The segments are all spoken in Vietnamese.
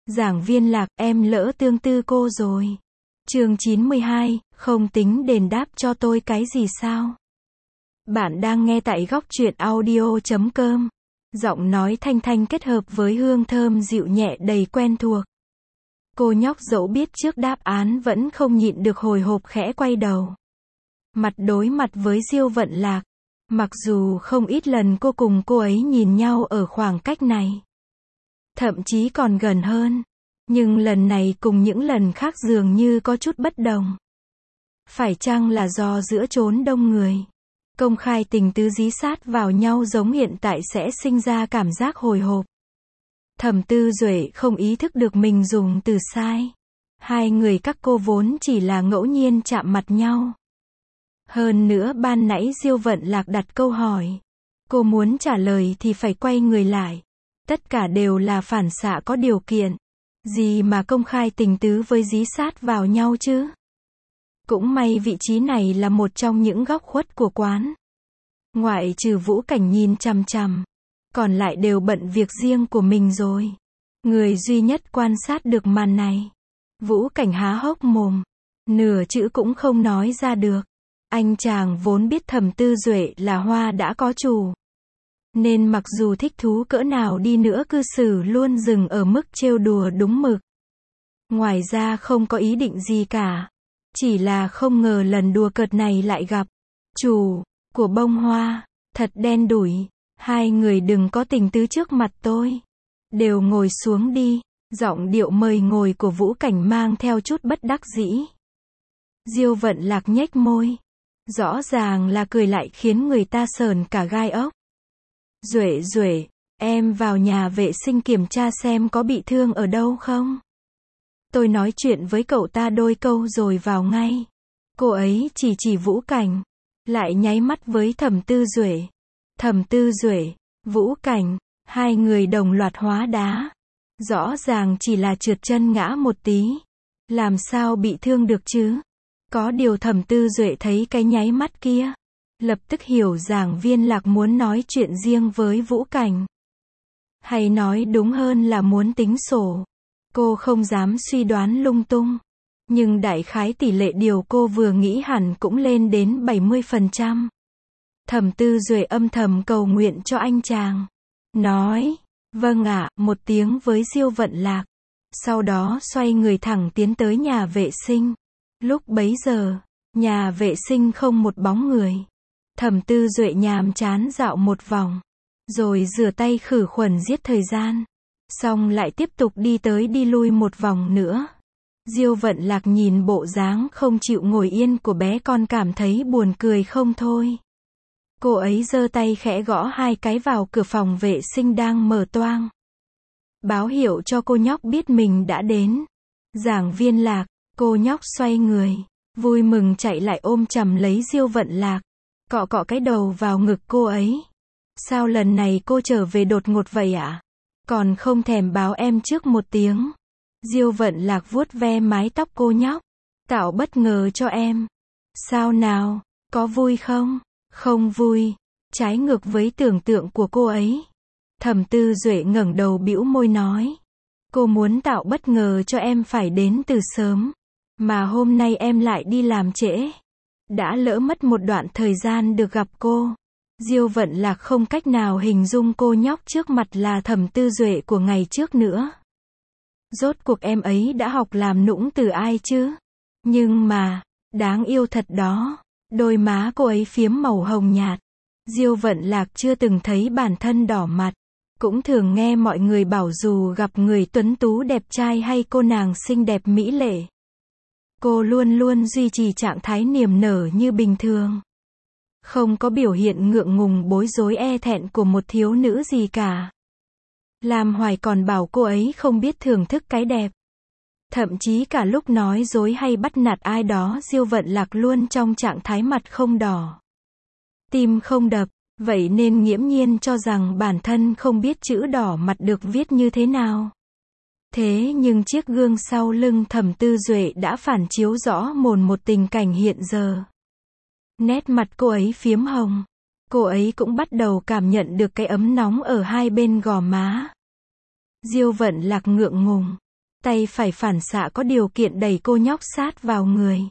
Giảng viên Lạc, em lỡ tương tư cô rồi. Chương 92, không tính đền đáp cho tôi cái gì sao? Bạn đang nghe tại góc truyện audio.com. Giọng nói thanh thanh kết hợp với hương thơm dịu nhẹ đầy quen thuộc. Cô nhóc dẫu biết trước đáp án vẫn không nhịn được hồi hộp khẽ quay đầu. Mặt đối mặt với Diêu Vận Lạc. Mặc dù không ít lần cô cùng cô ấy nhìn nhau ở khoảng cách này. Thậm chí còn gần hơn. Nhưng lần này cùng những lần khác dường như có chút bất đồng. Phải chăng là do giữa chốn đông người, công khai tình tứ dí sát vào nhau giống hiện tại sẽ sinh ra cảm giác hồi hộp. Thẩm Tư Duệ không ý thức được mình dùng từ sai. Hai người các cô vốn chỉ là ngẫu nhiên chạm mặt nhau. Hơn nữa ban nãy Diêu Vận Lạc đặt câu hỏi. Cô muốn trả lời thì phải quay người lại. Tất cả đều là phản xạ có điều kiện. Gì mà công khai tình tứ với dí sát vào nhau chứ? Cũng may vị trí này là một trong những góc khuất của quán. Ngoại trừ Vũ Cảnh nhìn chằm chằm. Còn lại đều bận việc riêng của mình rồi. Người duy nhất quan sát được màn này. Vũ Cảnh há hốc mồm. Nửa chữ cũng không nói ra được. Anh chàng vốn biết Thẩm Tư Duệ là hoa đã có chủ. Nên mặc dù thích thú cỡ nào đi nữa cư xử luôn dừng ở mức trêu đùa đúng mực. Ngoài ra không có ý định gì cả. Chỉ là không ngờ lần đùa cợt này lại gặp chủ của bông hoa. Thật đen đủi. Hai người đừng có tình tứ trước mặt tôi. Đều ngồi xuống đi. Giọng điệu mời ngồi của Vũ Cảnh mang theo chút bất đắc dĩ. Diêu Vận Lạc nhếch môi. Rõ ràng là cười lại khiến người ta sờn cả gai ốc. Duệ, em vào nhà vệ sinh kiểm tra xem có bị thương ở đâu không? Tôi nói chuyện với cậu ta đôi câu rồi vào ngay. Cô ấy chỉ Vũ Cảnh. Lại nháy mắt với Thẩm Tư Duệ. Thẩm Tư Duệ, Vũ Cảnh, hai người đồng loạt hóa đá. Rõ ràng chỉ là trượt chân ngã một tí. Làm sao bị thương được chứ? Có điều Thẩm Tư Duệ thấy cái nháy mắt kia. Lập tức hiểu giảng viên Lạc muốn nói chuyện riêng với Vũ Cảnh. Hay nói đúng hơn là muốn tính sổ. Cô không dám suy đoán lung tung. Nhưng đại khái tỷ lệ điều cô vừa nghĩ hẳn cũng lên đến 70%. Thẩm Tư Duệ âm thầm cầu nguyện cho anh chàng. Nói, vâng ạ, một tiếng với Diêu Vận Lạc. Sau đó xoay người thẳng tiến tới nhà vệ sinh. Lúc bấy giờ, nhà vệ sinh không một bóng người. Thẩm Tư Duệ nhàm chán dạo một vòng. Rồi rửa tay khử khuẩn giết thời gian. Xong lại tiếp tục đi tới đi lui một vòng nữa. Diêu Vận Lạc nhìn bộ dáng không chịu ngồi yên của bé con cảm thấy buồn cười không thôi. Cô ấy giơ tay khẽ gõ hai cái vào cửa phòng vệ sinh đang mở toang. Báo hiệu cho cô nhóc biết mình đã đến. Giảng viên Lạc, cô nhóc xoay người. Vui mừng chạy lại ôm chầm lấy Diêu Vận Lạc. Cọ cọ cái đầu vào ngực cô ấy. Sao lần này cô trở về đột ngột vậy ạ? Còn không thèm báo em trước một tiếng. Diêu Vận Lạc vuốt ve mái tóc cô nhóc. Tạo bất ngờ cho em. Sao nào, có vui không? Không vui. Trái ngược với tưởng tượng của cô ấy. Thẩm Tư Duệ ngẩng đầu bĩu môi nói. Cô muốn tạo bất ngờ cho em phải đến từ sớm. Mà hôm nay em lại đi làm trễ. Đã lỡ mất một đoạn thời gian được gặp cô. Diêu Vận Lạc không cách nào hình dung cô nhóc trước mặt là Thẩm Tư Duệ của ngày trước nữa. Rốt cuộc em ấy đã học làm nũng từ ai chứ? Nhưng mà, đáng yêu thật đó. Đôi má cô ấy phiếm màu hồng nhạt. Diêu Vận Lạc chưa từng thấy bản thân đỏ mặt. Cũng thường nghe mọi người bảo dù gặp người tuấn tú đẹp trai hay cô nàng xinh đẹp mỹ lệ. Cô luôn luôn duy trì trạng thái niềm nở như bình thường. Không có biểu hiện ngượng ngùng bối rối e thẹn của một thiếu nữ gì cả. Lam Hoài còn bảo cô ấy không biết thưởng thức cái đẹp. Thậm chí cả lúc nói dối hay bắt nạt ai đó Diêu Vận Lạc luôn trong trạng thái mặt không đỏ. Tim không đập, vậy nên nghiễm nhiên cho rằng bản thân không biết chữ đỏ mặt được viết như thế nào. Thế nhưng chiếc gương sau lưng Thẩm Tư Duệ đã phản chiếu rõ mồn một tình cảnh hiện giờ. Nét mặt cô ấy phiếm hồng. Cô ấy cũng bắt đầu cảm nhận được cái ấm nóng ở hai bên gò má. Diêu Vận Lạc ngượng ngùng. Tay phải phản xạ có điều kiện đẩy cô nhóc sát vào người.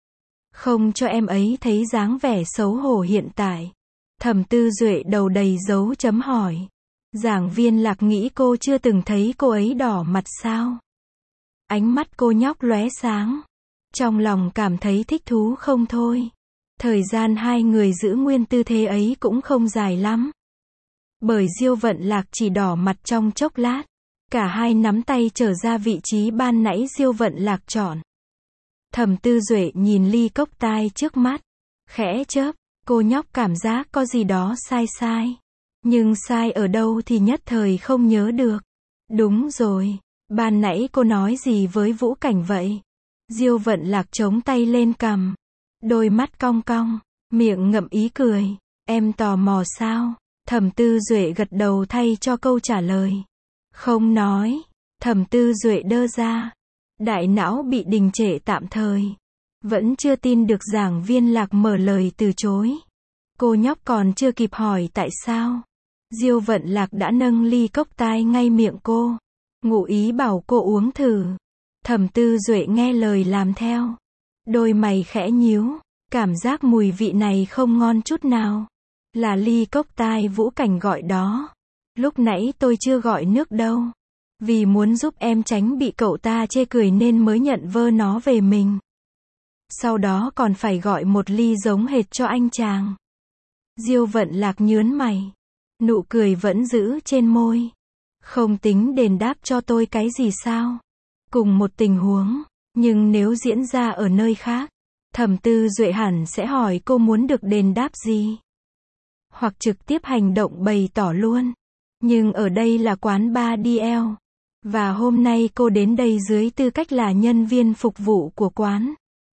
Không cho em ấy thấy dáng vẻ xấu hổ hiện tại. Thẩm Tư Duệ đầu đầy dấu chấm hỏi. Giảng viên Lạc nghĩ cô chưa từng thấy cô ấy đỏ mặt sao? Ánh mắt cô nhóc lóe sáng. Trong lòng cảm thấy thích thú không thôi. Thời gian hai người giữ nguyên tư thế ấy cũng không dài lắm. Bởi Diêu Vận Lạc chỉ đỏ mặt trong chốc lát. Cả hai nắm tay trở ra vị trí ban nãy Diêu Vận Lạc chọn. Thẩm Tư Duệ nhìn ly cốc tai trước mắt. Khẽ chớp, cô nhóc cảm giác có gì đó sai sai. Nhưng sai ở đâu thì nhất thời không nhớ được. Đúng rồi, ban nãy cô nói gì với Vũ Cảnh vậy? Diêu Vận Lạc chống tay lên cằm. Đôi mắt cong cong, miệng ngậm ý cười. Em tò mò sao? Thẩm Tư Duệ gật đầu thay cho câu trả lời. Không nói. Thẩm Tư Duệ đơ ra. Đại não bị đình trệ tạm thời. Vẫn chưa tin được giảng viên Lạc mở lời từ chối. Cô nhóc còn chưa kịp hỏi tại sao. Diêu Vận Lạc đã nâng ly cốc tai ngay miệng cô. Ngụ ý bảo cô uống thử. Thẩm Tư Duệ nghe lời làm theo. Đôi mày khẽ nhíu. Cảm giác mùi vị này không ngon chút nào. Là ly cốc tai Vũ Cảnh gọi đó. Lúc nãy tôi chưa gọi nước đâu. Vì muốn giúp em tránh bị cậu ta chê cười nên mới nhận vơ nó về mình. Sau đó còn phải gọi một ly giống hệt cho anh chàng. Diêu Vận Lạc nhớn mày. Nụ cười vẫn giữ trên môi. Không tính đền đáp cho tôi cái gì sao? Cùng một tình huống. Nhưng nếu diễn ra ở nơi khác. Thẩm Tư Duệ hẳn sẽ hỏi cô muốn được đền đáp gì. Hoặc trực tiếp hành động bày tỏ luôn. Nhưng ở đây là quán bar DL. Và hôm nay cô đến đây dưới tư cách là nhân viên phục vụ của quán.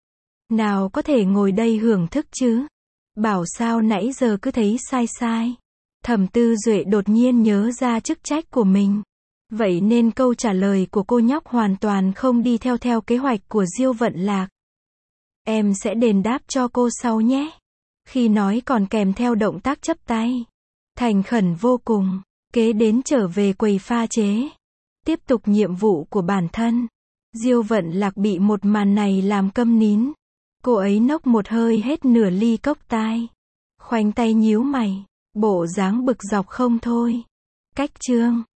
Nào có thể ngồi đây hưởng thức chứ? Bảo sao nãy giờ cứ thấy sai sai. Thẩm Tư Duệ đột nhiên nhớ ra chức trách của mình. Vậy nên câu trả lời của cô nhóc hoàn toàn không đi theo kế hoạch của Diêu Vận Lạc. Em sẽ đền đáp cho cô sau nhé. Khi nói còn kèm theo động tác chắp tay. Thành khẩn vô cùng. Kế đến trở về quầy pha chế. Tiếp tục nhiệm vụ của bản thân. Diêu Vận Lạc bị một màn này làm câm nín. Cô ấy nốc một hơi hết nửa ly cốc tai. Khoanh tay nhíu mày. Bộ dáng bực dọc không thôi. Cách chương